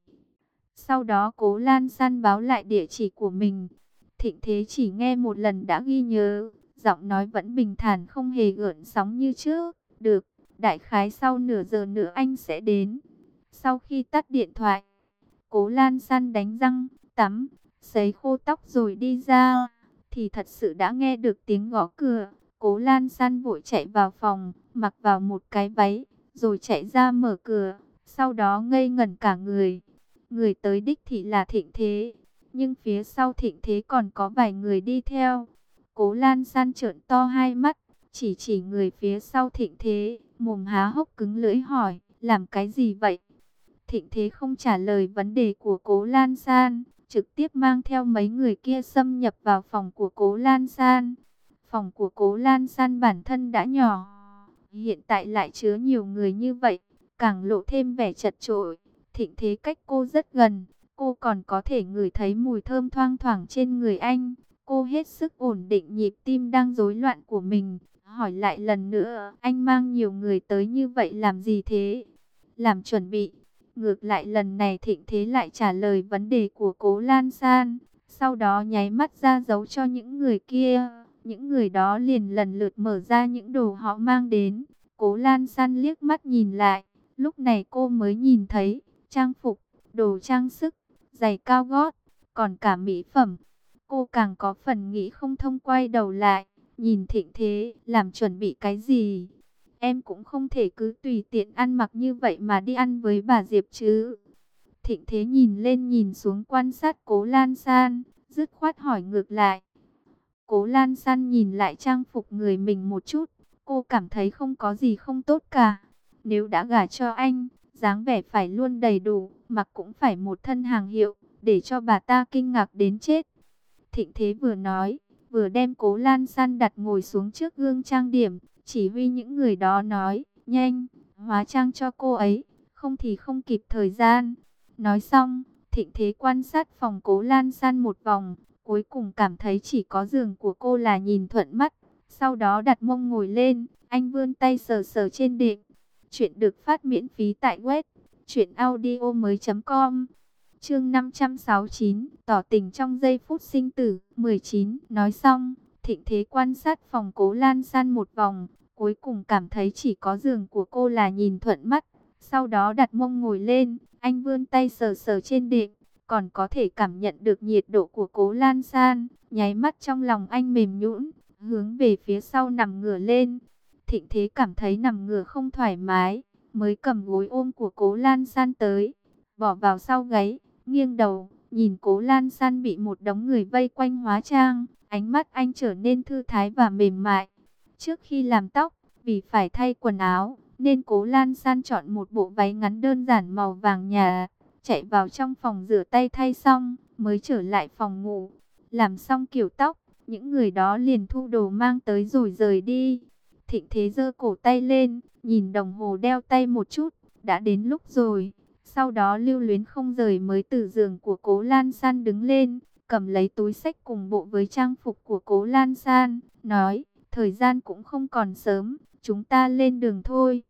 Sau đó Cố Lan San báo lại địa chỉ của mình. Thịnh Thế chỉ nghe một lần đã ghi nhớ, giọng nói vẫn bình thản không hề gợn sóng như trước. Được, đại khái sau nửa giờ nữa anh sẽ đến. Sau khi tắt điện thoại, Cố Lan San đánh răng, tắm, sấy khô tóc rồi đi ra, thì thật sự đã nghe được tiếng gõ cửa. Cố Lan San vội chạy vào phòng, mặc vào một cái váy, rồi chạy ra mở cửa, sau đó ngây ngẩn cả người. Người tới đích thị là Thịnh Thế, nhưng phía sau Thịnh Thế còn có vài người đi theo. Cố Lan San trợn to hai mắt, chỉ chỉ người phía sau Thịnh Thế, mồm há hốc cứng lưỡi hỏi, làm cái gì vậy? Thịnh Thế không trả lời vấn đề của Cố Lan San, trực tiếp mang theo mấy người kia xâm nhập vào phòng của Cố Lan San. Phòng của Cố Lan San bản thân đã nhỏ, hiện tại lại chứa nhiều người như vậy, càng lộ thêm vẻ chật chội. Thịnh Thế cách cô rất gần, cô còn có thể ngửi thấy mùi thơm thoang thoảng trên người anh. Cô hết sức ổn định nhịp tim đang rối loạn của mình, hỏi lại lần nữa, anh mang nhiều người tới như vậy làm gì thế? Làm chuẩn bị. Ngược lại lần này Thịnh Thế lại trả lời vấn đề của Cố Lan San, sau đó nháy mắt ra dấu cho những người kia. Những người đó liền lần lượt mở ra những đồ họ mang đến. Cố Lan San liếc mắt nhìn lại, lúc này cô mới nhìn thấy trang phục, đồ trang sức, giày cao gót, còn cả mỹ phẩm. Cô càng có phần nghĩ không thông, quay đầu lại, nhìn Thịnh Thế, làm chuẩn bị cái gì? Em cũng không thể cứ tùy tiện ăn mặc như vậy mà đi ăn với bà Diệp chứ. Thịnh Thế nhìn lên nhìn xuống quan sát Cố Lan San, dứt khoát hỏi ngược lại. Cố Lan San nhìn lại trang phục người mình một chút, cô cảm thấy không có gì không tốt cả. Nếu đã gả cho anh, dáng vẻ phải luôn đầy đủ, mặc cũng phải một thân hàng hiệu, để cho bà ta kinh ngạc đến chết. Thịnh Thế vừa nói, vừa đem Cố Lan San đặt ngồi xuống trước gương trang điểm, chỉ huy những người đó nói, nhanh, hóa trang cho cô ấy, không thì không kịp thời gian. Nói xong, Thịnh Thế quan sát phòng Cố Lan San một vòng, cuối cùng cảm thấy chỉ có giường của cô là nhìn thuận mắt. Sau đó đặt mông ngồi lên, anh vươn tay sờ sờ trên đệm. Chuyện được phát miễn phí tại web truyện audio mới chấm com. Chương năm trăm sáu mươi chín, tỏ tình trong giây phút sinh tử. mười chín, nói xong, Thịnh Thế quan sát phòng Cố Lan San một vòng, cuối cùng cảm thấy chỉ có giường của cô là nhìn thuận mắt. Sau đó đặt mông ngồi lên, anh vươn tay sờ sờ trên đệm, còn có thể cảm nhận được nhiệt độ của Cố Lan San. Nháy mắt trong lòng anh mềm nhũn, hướng về phía sau nằm ngửa lên. Thịnh Thế cảm thấy nằm ngửa không thoải mái, mới cầm gối ôm của Cố Lan San tới, bỏ vào sau gáy, nghiêng đầu, nhìn Cố Lan San bị một đống người vây quanh hóa trang, ánh mắt anh trở nên thư thái và mềm mại. Trước khi làm tóc, vì phải thay quần áo, nên Cố Lan San chọn một bộ váy ngắn đơn giản màu vàng nhạt, chạy vào trong phòng rửa tay thay xong, mới trở lại phòng ngủ. Làm xong kiểu tóc, những người đó liền thu đồ mang tới rồi rời đi. Thịnh Thế giơ cổ tay lên, nhìn đồng hồ đeo tay một chút, đã đến lúc rồi. Sau đó lưu luyến không rời mới từ giường của Cố Lan San đứng lên, cầm lấy túi xách cùng bộ với trang phục của Cố Lan San, nói, thời gian cũng không còn sớm, chúng ta lên đường thôi.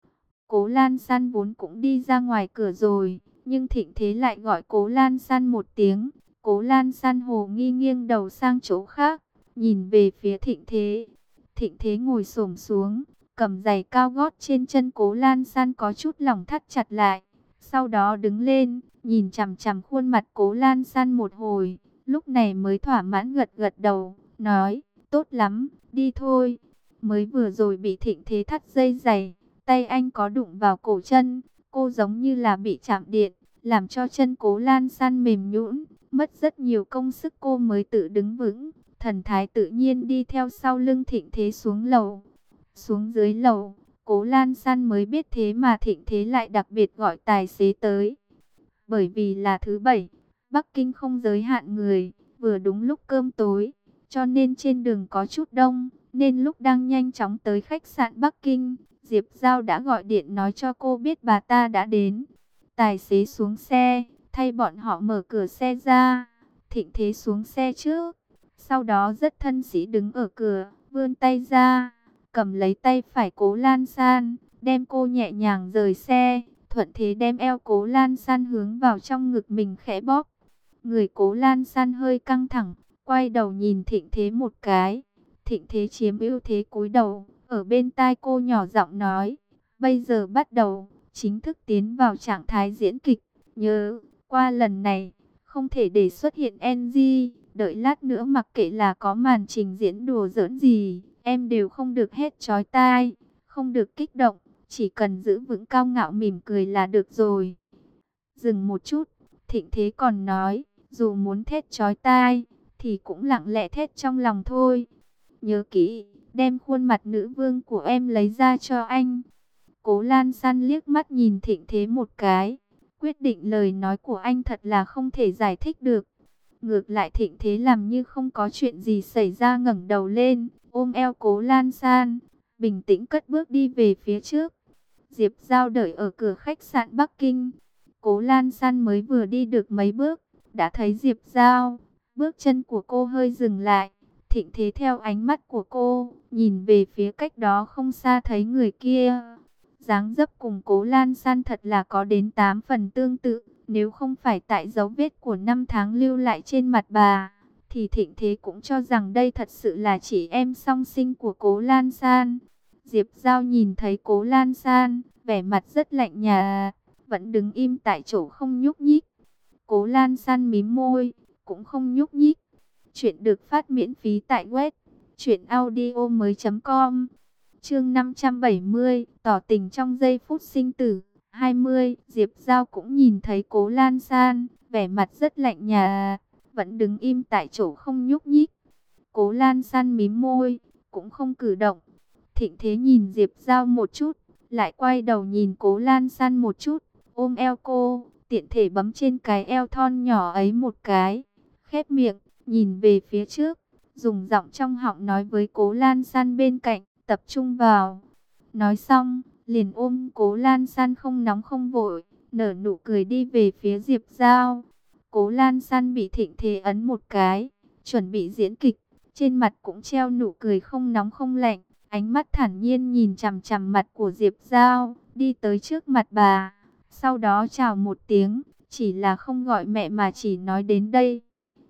Cố Lan San vốn cũng đi ra ngoài cửa rồi, nhưng Thịnh Thế lại gọi Cố Lan San một tiếng. Cố Lan San hồ nghi nghiêng đầu sang chỗ khác, nhìn về phía Thịnh Thế. Thịnh Thế ngồi xổm xuống, cầm giày cao gót trên chân Cố Lan San có chút lỏng thắt chặt lại. Sau đó đứng lên, nhìn chằm chằm khuôn mặt Cố Lan San một hồi, lúc này mới thỏa mãn gật gật đầu, nói, tốt lắm, đi thôi. Mới vừa rồi bị Thịnh Thế thắt dây giày, tay anh có đụng vào cổ chân, cô giống như là bị chạm điện, làm cho chân Cố Lan San mềm nhũn, mất rất nhiều công sức cô mới tự đứng vững, thần thái tự nhiên đi theo sau lưng Thịnh Thế xuống lầu. Xuống dưới lầu, Cố Lan San mới biết thế mà Thịnh Thế lại đặc biệt gọi tài xế tới. Bởi vì là thứ bảy, Bắc Kinh không giới hạn người, vừa đúng lúc cơm tối, cho nên trên đường có chút đông, nên lúc đang nhanh chóng tới khách sạn Bắc Kinh, Diệp Giao đã gọi điện nói cho cô biết bà ta đã đến. Tài xế xuống xe, thay bọn họ mở cửa xe ra. Thịnh Thế xuống xe trước, sau đó rất thân sĩ đứng ở cửa, vươn tay ra, cầm lấy tay phải Cố Lan San, đem cô nhẹ nhàng rời xe, thuận thế đem eo Cố Lan San hướng vào trong ngực mình khẽ bóp. Người Cố Lan San hơi căng thẳng, quay đầu nhìn Thịnh Thế một cái. Thịnh Thế chiếm ưu thế cúi đầu, ở bên tai cô nhỏ giọng nói, bây giờ bắt đầu, chính thức tiến vào trạng thái diễn kịch. Nhớ, qua lần này, không thể để xuất hiện en giê, đợi lát nữa mặc kệ là có màn trình diễn đùa giỡn gì, em đều không được hét chói tai, không được kích động, chỉ cần giữ vững cao ngạo mỉm cười là được rồi. Dừng một chút, Thịnh Thế còn nói, dù muốn thét chói tai, thì cũng lặng lẽ thét trong lòng thôi. Nhớ kỹ, đem khuôn mặt nữ vương của em lấy ra cho anh. Cố Lan San liếc mắt nhìn Thịnh Thế một cái, quyết định lời nói của anh thật là không thể giải thích được. Ngược lại Thịnh Thế làm như không có chuyện gì xảy ra, ngẩng đầu lên, ôm eo Cố Lan San, bình tĩnh cất bước đi về phía trước. Diệp Giao đợi ở cửa khách sạn Bắc Kinh. Cố Lan San mới vừa đi được mấy bước, đã thấy Diệp Giao. Bước chân của cô hơi dừng lại. Thịnh Thế theo ánh mắt của cô, nhìn về phía cách đó không xa thấy người kia. Dáng dấp cùng Cố Lan San thật là có đến tám phần tương tự. Nếu không phải tại dấu vết của năm tháng lưu lại trên mặt bà, thì Thịnh Thế cũng cho rằng đây thật sự là chị em song sinh của Cố Lan San. Diệp Giao nhìn thấy Cố Lan San, vẻ mặt rất lạnh nhạt, vẫn đứng im tại chỗ không nhúc nhích. Cố Lan San mím môi, cũng không nhúc nhích. Chuyện được phát miễn phí tại web truyện audio mới chấm com. Chương năm trăm bảy mươi, tỏ tình trong giây phút sinh tử. hai mươi, Diệp Giao cũng nhìn thấy Cố Lan San, vẻ mặt rất lạnh nhạt, vẫn đứng im tại chỗ không nhúc nhích. Cố Lan San mím môi, cũng không cử động. Thịnh Thế nhìn Diệp Giao một chút, lại quay đầu nhìn Cố Lan San một chút, ôm eo cô, tiện thể bấm trên cái eo thon nhỏ ấy một cái, khép miệng, nhìn về phía trước, dùng giọng trong họng nói với Cố Lan San bên cạnh, tập trung vào. Nói xong, liền ôm Cố Lan San không nóng không vội, nở nụ cười đi về phía Diệp Giao. Cố Lan San bị Thịnh Thế ấn một cái, chuẩn bị diễn kịch, trên mặt cũng treo nụ cười không nóng không lạnh, ánh mắt thản nhiên nhìn chằm chằm mặt của Diệp Giao, đi tới trước mặt bà, sau đó chào một tiếng, chỉ là không gọi mẹ mà chỉ nói đến đây.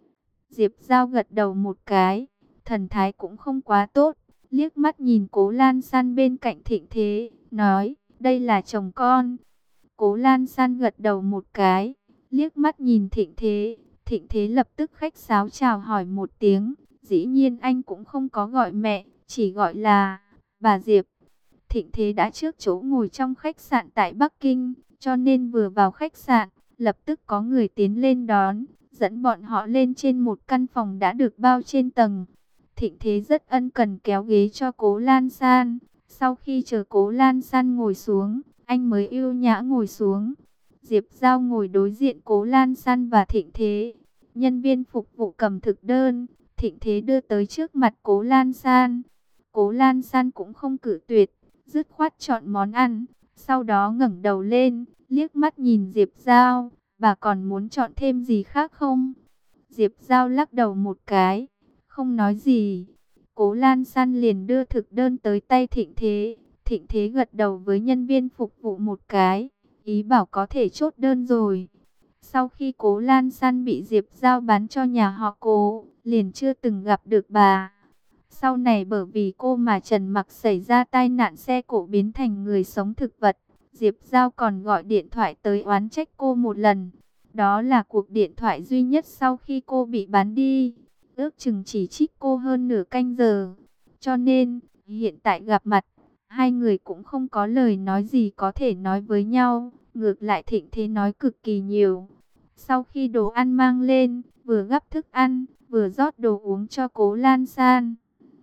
Diệp Giao gật đầu một cái, thần thái cũng không quá tốt, liếc mắt nhìn Cố Lan San bên cạnh Thịnh Thế, nói, đây là chồng con. Cố Lan San gật đầu một cái, liếc mắt nhìn Thịnh Thế, Thịnh Thế lập tức khách sáo chào hỏi một tiếng, dĩ nhiên anh cũng không có gọi mẹ, chỉ gọi là bà Diệp. Thịnh Thế đã trước chỗ ngồi trong khách sạn tại Bắc Kinh, cho nên vừa vào khách sạn, lập tức có người tiến lên đón, dẫn bọn họ lên trên một căn phòng đã được bao trên tầng. Thịnh Thế rất ân cần kéo ghế cho Cố Lan San, sau khi chờ Cố Lan San ngồi xuống, anh mới ưu nhã ngồi xuống. Diệp Giao ngồi đối diện Cố Lan San và Thịnh Thế. Nhân viên phục vụ cầm thực đơn, Thịnh Thế đưa tới trước mặt Cố Lan San. Cố Lan San cũng không cự tuyệt, dứt khoát chọn món ăn. Sau đó ngẩng đầu lên, liếc mắt nhìn Diệp Giao. Bà còn muốn chọn thêm gì khác không? Diệp Giao lắc đầu một cái, không nói gì. Cố Lan San liền đưa thực đơn tới tay Thịnh Thế. Thịnh Thế gật đầu với nhân viên phục vụ một cái, ý bảo có thể chốt đơn rồi. Sau khi Cố Lan San bị Diệp Giao bán cho nhà họ Cố, liền chưa từng gặp được bà. Sau này bởi vì cô mà Trần Mặc xảy ra tai nạn xe cộ biến thành người sống thực vật. Diệp Giao còn gọi điện thoại tới oán trách cô một lần. Đó là cuộc điện thoại duy nhất sau khi cô bị bán đi. Ước chừng chỉ trích cô hơn nửa canh giờ. Cho nên, hiện tại gặp mặt, hai người cũng không có lời nói gì có thể nói với nhau. Ngược lại Thịnh Thế nói cực kỳ nhiều. Sau khi đồ ăn mang lên, vừa gắp thức ăn, vừa rót đồ uống cho Cố Lan San.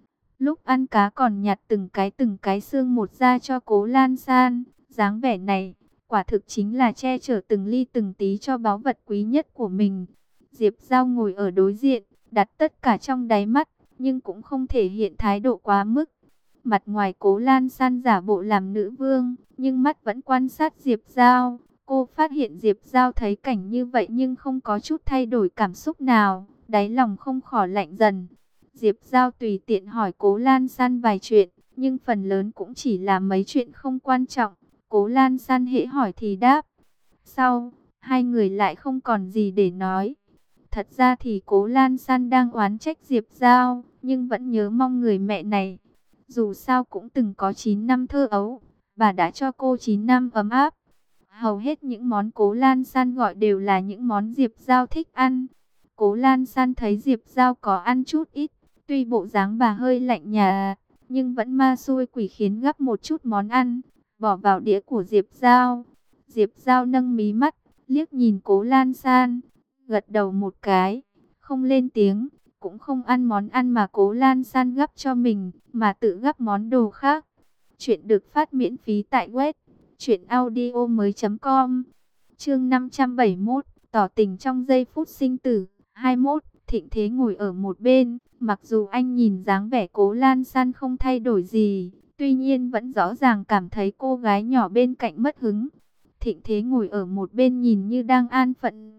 Lúc ăn cá còn nhặt từng cái từng cái xương một ra cho Cố Lan San. Dáng vẻ này, quả thực chính là che chở từng ly từng tí cho báu vật quý nhất của mình. Diệp Giao ngồi ở đối diện, đặt tất cả trong đáy mắt, nhưng cũng không thể hiện thái độ quá mức. Mặt ngoài Cố Lan San giả bộ làm nữ vương, nhưng mắt vẫn quan sát Diệp Giao. Cô phát hiện Diệp Giao thấy cảnh như vậy nhưng không có chút thay đổi cảm xúc nào, đáy lòng không khỏi lạnh dần. Diệp Giao tùy tiện hỏi Cố Lan San vài chuyện, nhưng phần lớn cũng chỉ là mấy chuyện không quan trọng. Cố Lan San hễ hỏi thì đáp. Sau, hai người lại không còn gì để nói. Thật ra thì Cố Lan San đang oán trách Diệp Giao, nhưng vẫn nhớ mong người mẹ này. Dù sao cũng từng có chín năm thơ ấu, bà đã cho cô chín năm ấm áp. Hầu hết những món Cố Lan San gọi đều là những món Diệp Giao thích ăn. Cố Lan San thấy Diệp Giao có ăn chút ít, tuy bộ dáng bà hơi lạnh nhạt, nhưng vẫn ma xui quỷ khiến gắp một chút món ăn, bỏ vào đĩa của Diệp Giao. Diệp Giao nâng mí mắt, liếc nhìn Cố Lan San, gật đầu một cái, không lên tiếng, cũng không ăn món ăn mà Cố Lan San gắp cho mình, mà tự gắp món đồ khác. Chuyện được phát miễn phí tại web truyện audio mới chấm com. Chương năm trăm bảy mươi mốt, tỏ tình trong giây phút sinh tử. hai mươi mốt, Thịnh Thế ngồi ở một bên, mặc dù anh nhìn dáng vẻ Cố Lan San không thay đổi gì, tuy nhiên vẫn rõ ràng cảm thấy cô gái nhỏ bên cạnh mất hứng. Thịnh Thế ngồi ở một bên nhìn như đang an phận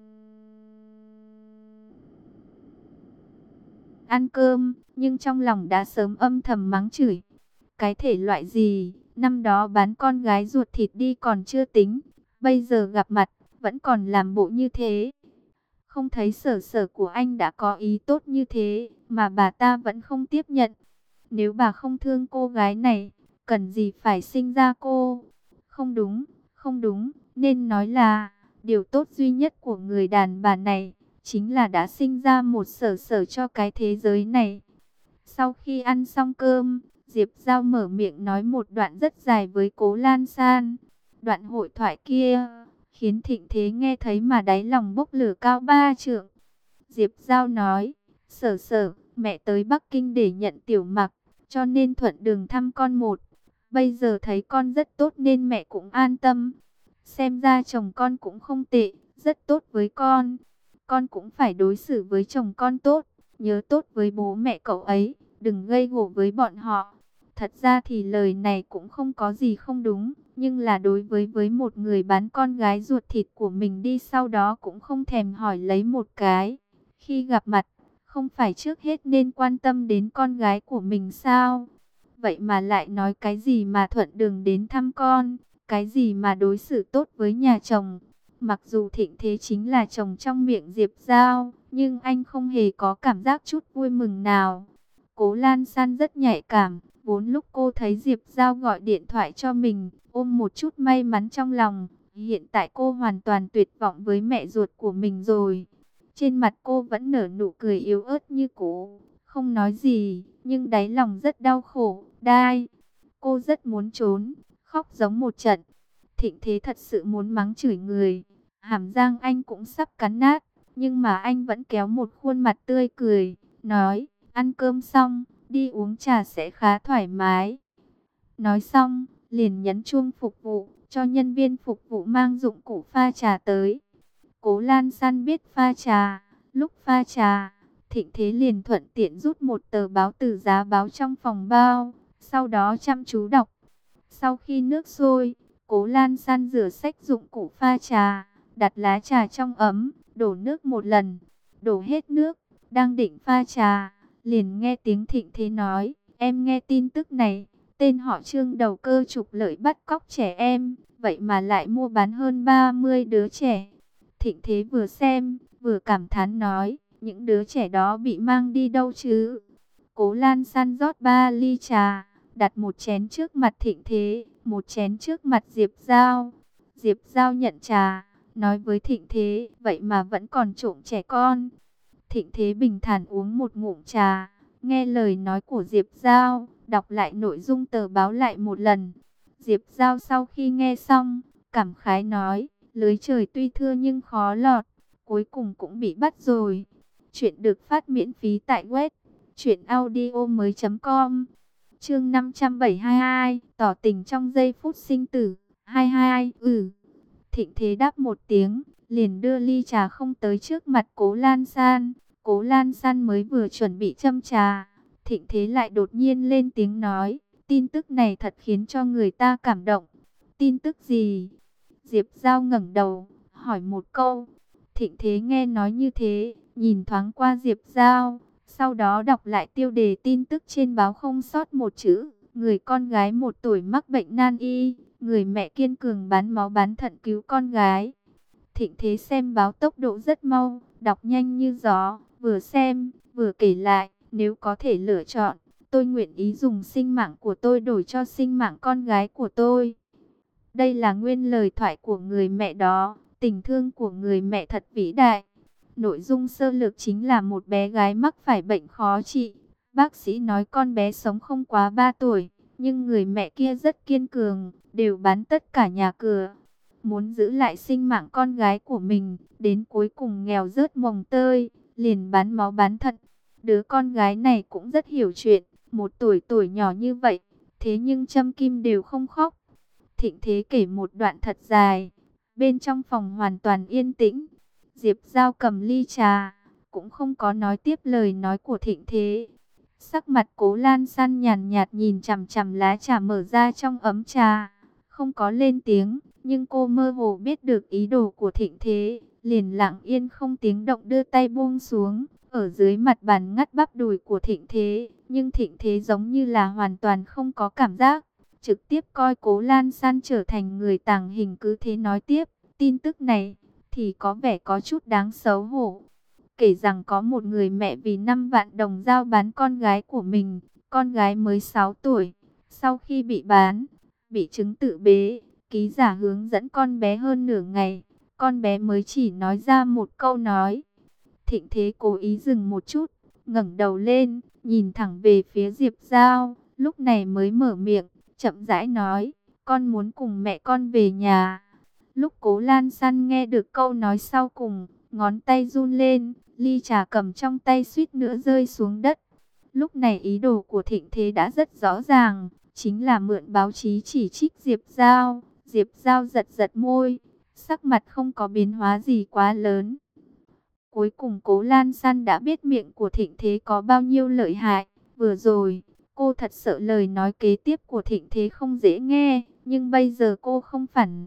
ăn cơm, nhưng trong lòng đã sớm âm thầm mắng chửi. Cái thể loại gì, năm đó bán con gái ruột thịt đi còn chưa tính, bây giờ gặp mặt, vẫn còn làm bộ như thế. Không thấy sở sở của anh đã có ý tốt như thế, mà bà ta vẫn không tiếp nhận. Nếu bà không thương cô gái này, cần gì phải sinh ra cô? Không đúng, không đúng, nên nói là, điều tốt duy nhất của người đàn bà này, chính là đã sinh ra một sở sở cho cái thế giới này. Sau khi ăn xong cơm, Diệp Giao mở miệng nói một đoạn rất dài với Cố Lan San. Đoạn hội thoại kia khiến Thịnh Thế nghe thấy mà đáy lòng bốc lửa cao ba trượng. Diệp Giao nói, sở sở, mẹ tới Bắc Kinh để nhận Tiểu Mặc, cho nên thuận đường thăm con một. Bây giờ thấy con rất tốt nên mẹ cũng an tâm. Xem ra chồng con cũng không tệ, rất tốt với con. Con cũng phải đối xử với chồng con tốt, nhớ tốt với bố mẹ cậu ấy, đừng gây gổ với bọn họ. Thật ra thì lời này cũng không có gì không đúng, nhưng là đối với với một người bán con gái ruột thịt của mình đi sau đó cũng không thèm hỏi lấy một cái. Khi gặp mặt, không phải trước hết nên quan tâm đến con gái của mình sao? Vậy mà lại nói cái gì mà thuận đường đến thăm con, cái gì mà đối xử tốt với nhà chồng. Mặc dù Thịnh Thế chính là chồng trong miệng Diệp Giao, nhưng anh không hề có cảm giác chút vui mừng nào. Cố Lan San rất nhạy cảm, vốn lúc cô thấy Diệp Giao gọi điện thoại cho mình, ôm một chút may mắn trong lòng. Hiện tại cô hoàn toàn tuyệt vọng với mẹ ruột của mình rồi. Trên mặt cô vẫn nở nụ cười yếu ớt như cũ, không nói gì, nhưng đáy lòng rất đau khổ, đai. Cô rất muốn trốn, khóc giống một trận. Thịnh Thế thật sự muốn mắng chửi người, hàm răng anh cũng sắp cắn nát, nhưng mà anh vẫn kéo một khuôn mặt tươi cười, nói, ăn cơm xong, đi uống trà sẽ khá thoải mái. Nói xong, liền nhấn chuông phục vụ, cho nhân viên phục vụ mang dụng cụ pha trà tới. Cố Lan San biết pha trà, lúc pha trà, Thịnh Thế liền thuận tiện rút một tờ báo từ giá báo trong phòng bao, sau đó chăm chú đọc. Sau khi nước sôi, Cố Lan San rửa xách dụng cụ pha trà, đặt lá trà trong ấm, đổ nước một lần, đổ hết nước, đang định pha trà, liền nghe tiếng Thịnh Thế nói, em nghe tin tức này, tên họ Trương đầu cơ trục lợi bắt cóc trẻ em, vậy mà lại mua bán hơn ba mươi đứa trẻ. Thịnh Thế vừa xem, vừa cảm thán nói, những đứa trẻ đó bị mang đi đâu chứ? Cố Lan San rót ba ly trà, đặt một chén trước mặt Thịnh Thế, một chén trước mặt Diệp Giao. Diệp Giao nhận trà, nói với Thịnh Thế, vậy mà vẫn còn trộm trẻ con. Thịnh Thế bình thản uống một ngụm trà, nghe lời nói của Diệp Giao, đọc lại nội dung tờ báo lại một lần. Diệp Giao sau khi nghe xong, cảm khái nói, lưới trời tuy thưa nhưng khó lọt, cuối cùng cũng bị bắt rồi. Chuyện được phát miễn phí tại web truyện audio mới chấm com. Chương năm trăm bảy mươi hai, tỏ tình trong giây phút sinh tử. hai mươi hai, ừ. Thịnh Thế đáp một tiếng, liền đưa ly trà không tới trước mặt Cố Lan San. Cố Lan San mới vừa chuẩn bị châm trà, Thịnh Thế lại đột nhiên lên tiếng nói, tin tức này thật khiến cho người ta cảm động. Tin tức gì? Diệp Giao ngẩng đầu, hỏi một câu. Thịnh Thế nghe nói như thế, nhìn thoáng qua Diệp Giao, sau đó đọc lại tiêu đề tin tức trên báo không sót một chữ. Người con gái một tuổi mắc bệnh nan y, người mẹ kiên cường bán máu bán thận cứu con gái. Thịnh Thế xem báo tốc độ rất mau, đọc nhanh như gió, vừa xem, vừa kể lại, nếu có thể lựa chọn, tôi nguyện ý dùng sinh mạng của tôi đổi cho sinh mạng con gái của tôi. Đây là nguyên lời thoại của người mẹ đó, tình thương của người mẹ thật vĩ đại. Nội dung sơ lược chính là một bé gái mắc phải bệnh khó trị. Bác sĩ nói con bé sống không quá ba tuổi, nhưng người mẹ kia rất kiên cường, đều bán tất cả nhà cửa. Muốn giữ lại sinh mạng con gái của mình, đến cuối cùng nghèo rớt mồng tơi, liền bán máu bán thận. Đứa con gái này cũng rất hiểu chuyện, một tuổi tuổi nhỏ như vậy, thế nhưng châm kim đều không khóc. Thịnh Thế kể một đoạn thật dài, bên trong phòng hoàn toàn yên tĩnh. Diệp Giao cầm ly trà, cũng không có nói tiếp lời nói của Thịnh Thế. Sắc mặt Cố Lan San nhàn nhạt nhìn chằm chằm lá trà mở ra trong ấm trà, không có lên tiếng, nhưng cô mơ hồ biết được ý đồ của Thịnh Thế, liền lặng yên không tiếng động đưa tay buông xuống, ở dưới mặt bàn ngắt bắp đùi của Thịnh Thế, nhưng Thịnh Thế giống như là hoàn toàn không có cảm giác, trực tiếp coi Cố Lan San trở thành người tàng hình, cứ thế nói tiếp, tin tức này thì có vẻ có chút đáng xấu hổ. Kể rằng có một người mẹ vì năm vạn đồng giao bán con gái của mình, con gái mới sáu tuổi, sau khi bị bán, bị chứng tự bế, ký giả hướng dẫn con bé hơn nửa ngày, con bé mới chỉ nói ra một câu nói. Thịnh Thế cố ý dừng một chút, ngẩng đầu lên, nhìn thẳng về phía Diệp Giao, lúc này mới mở miệng, chậm rãi nói, con muốn cùng mẹ con về nhà. Lúc Cố Lan San nghe được câu nói sau cùng, ngón tay run lên, ly trà cầm trong tay suýt nữa rơi xuống đất. Lúc này ý đồ của Thịnh Thế đã rất rõ ràng, chính là mượn báo chí chỉ trích Diệp Giao. Diệp Giao giật giật môi, sắc mặt không có biến hóa gì quá lớn. Cuối cùng Cố Lan San đã biết miệng của Thịnh Thế có bao nhiêu lợi hại. Vừa rồi, cô thật sợ lời nói kế tiếp của Thịnh Thế không dễ nghe, nhưng bây giờ cô không phản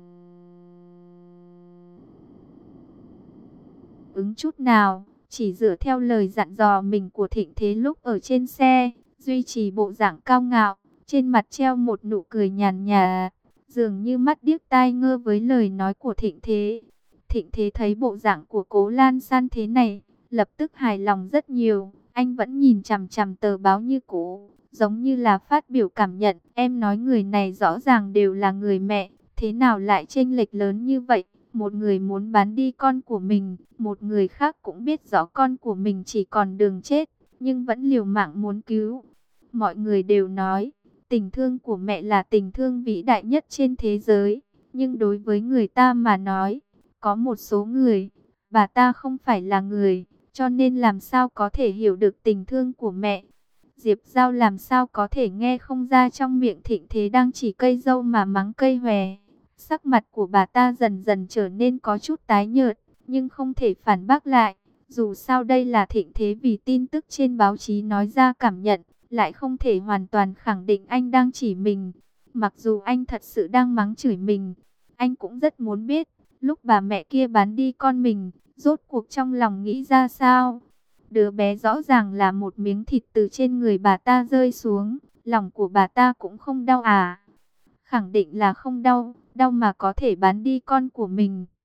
ứng chút nào, chỉ dựa theo lời dặn dò mình của Thịnh Thế lúc ở trên xe, duy trì bộ dạng cao ngạo, trên mặt treo một nụ cười nhàn nhạt, dường như mắt điếc tai ngơ với lời nói của Thịnh Thế. Thịnh Thế thấy bộ dạng của Cố Lan San thế này, lập tức hài lòng rất nhiều, anh vẫn nhìn chằm chằm tờ báo như cũ, giống như là phát biểu cảm nhận, em nói người này rõ ràng đều là người mẹ, thế nào lại chênh lệch lớn như vậy? Một người muốn bán đi con của mình, một người khác cũng biết rõ con của mình chỉ còn đường chết, nhưng vẫn liều mạng muốn cứu. Mọi người đều nói, tình thương của mẹ là tình thương vĩ đại nhất trên thế giới, nhưng đối với người ta mà nói, có một số người, bà ta không phải là người, cho nên làm sao có thể hiểu được tình thương của mẹ. Diệp Giao làm sao có thể nghe không ra trong miệng Thịnh Thế đang chỉ cây dâu mà mắng cây hòe. Sắc mặt của bà ta dần dần trở nên có chút tái nhợt, nhưng không thể phản bác lại. Dù sao đây là thịnh thế vì tin tức trên báo chí nói ra cảm nhận, lại không thể hoàn toàn khẳng định anh đang chỉ mình. Mặc dù anh thật sự đang mắng chửi mình, anh cũng rất muốn biết, lúc bà mẹ kia bán đi con mình, rốt cuộc trong lòng nghĩ ra sao. Đứa bé rõ ràng là một miếng thịt từ trên người bà ta rơi xuống, lòng của bà ta cũng không đau à? Khẳng định là không đau, đau mà có thể bán đi con của mình.